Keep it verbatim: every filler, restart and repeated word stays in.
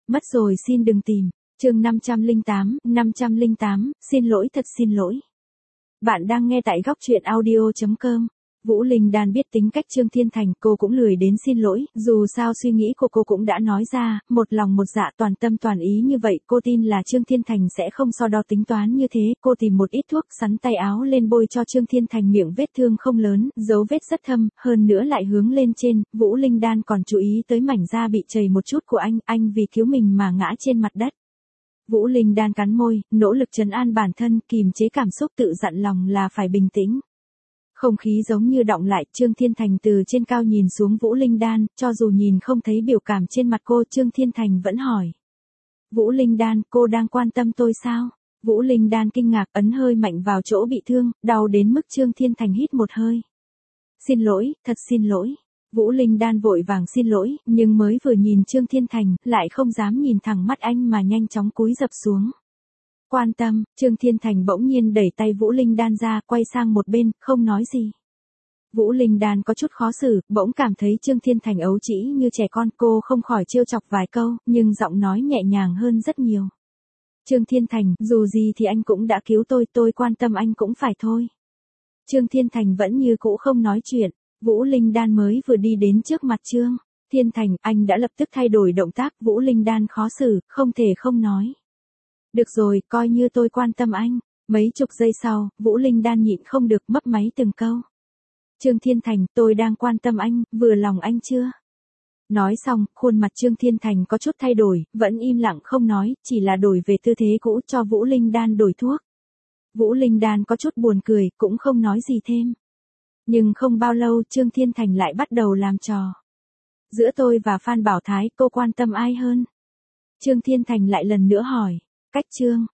Mất rồi xin đừng tìm. Chương năm trăm lẻ tám, năm trăm lẻ tám, xin lỗi thật xin lỗi. Bạn đang nghe tại góc truyện audio chấm com. Vũ Linh Đan biết tính cách Trương Thiên Thành, cô cũng lười đến xin lỗi, dù sao suy nghĩ của cô cũng đã nói ra, một lòng một dạ toàn tâm toàn ý như vậy, cô tin là Trương Thiên Thành sẽ không so đo tính toán như thế, cô tìm một ít thuốc sắn tay áo lên bôi cho Trương Thiên Thành, miệng vết thương không lớn, dấu vết rất thâm, hơn nữa lại hướng lên trên, Vũ Linh Đan còn chú ý tới mảnh da bị chảy một chút của anh, anh vì cứu mình mà ngã trên mặt đất. Vũ Linh Đan cắn môi, nỗ lực trấn an bản thân, kìm chế cảm xúc, tự dặn lòng là phải bình tĩnh. Không khí giống như đọng lại, Trương Thiên Thành từ trên cao nhìn xuống Vũ Linh Đan, cho dù nhìn không thấy biểu cảm trên mặt cô, Trương Thiên Thành vẫn hỏi. Vũ Linh Đan, cô đang quan tâm tôi sao? Vũ Linh Đan kinh ngạc, ấn hơi mạnh vào chỗ bị thương, đau đến mức Trương Thiên Thành hít một hơi. Xin lỗi, thật xin lỗi. Vũ Linh Đan vội vàng xin lỗi, nhưng mới vừa nhìn Trương Thiên Thành, lại không dám nhìn thẳng mắt anh mà nhanh chóng cúi gập xuống. Quan tâm, Trương Thiên Thành bỗng nhiên đẩy tay Vũ Linh Đan ra, quay sang một bên, không nói gì. Vũ Linh Đan có chút khó xử, bỗng cảm thấy Trương Thiên Thành ấu trĩ như trẻ con, cô không khỏi trêu chọc vài câu, nhưng giọng nói nhẹ nhàng hơn rất nhiều. Trương Thiên Thành, dù gì thì anh cũng đã cứu tôi, tôi quan tâm anh cũng phải thôi. Trương Thiên Thành vẫn như cũ không nói chuyện. Vũ Linh Đan mới vừa đi đến trước mặt Trương Thiên Thành, anh đã lập tức thay đổi động tác, Vũ Linh Đan khó xử, không thể không nói. Được rồi, coi như tôi quan tâm anh. Mấy chục giây sau, Vũ Linh Đan nhịn không được mấp máy từng câu. Trương Thiên Thành, tôi đang quan tâm anh, vừa lòng anh chưa? Nói xong, khuôn mặt Trương Thiên Thành có chút thay đổi, vẫn im lặng không nói, chỉ là đổi về tư thế cũ cho Vũ Linh Đan đổi thuốc. Vũ Linh Đan có chút buồn cười, cũng không nói gì thêm. Nhưng không bao lâu Trương Thiên Thành lại bắt đầu làm trò. Giữa tôi và Phan Bảo Thái, cô quan tâm ai hơn? Trương Thiên Thành lại lần nữa hỏi. Cách Trương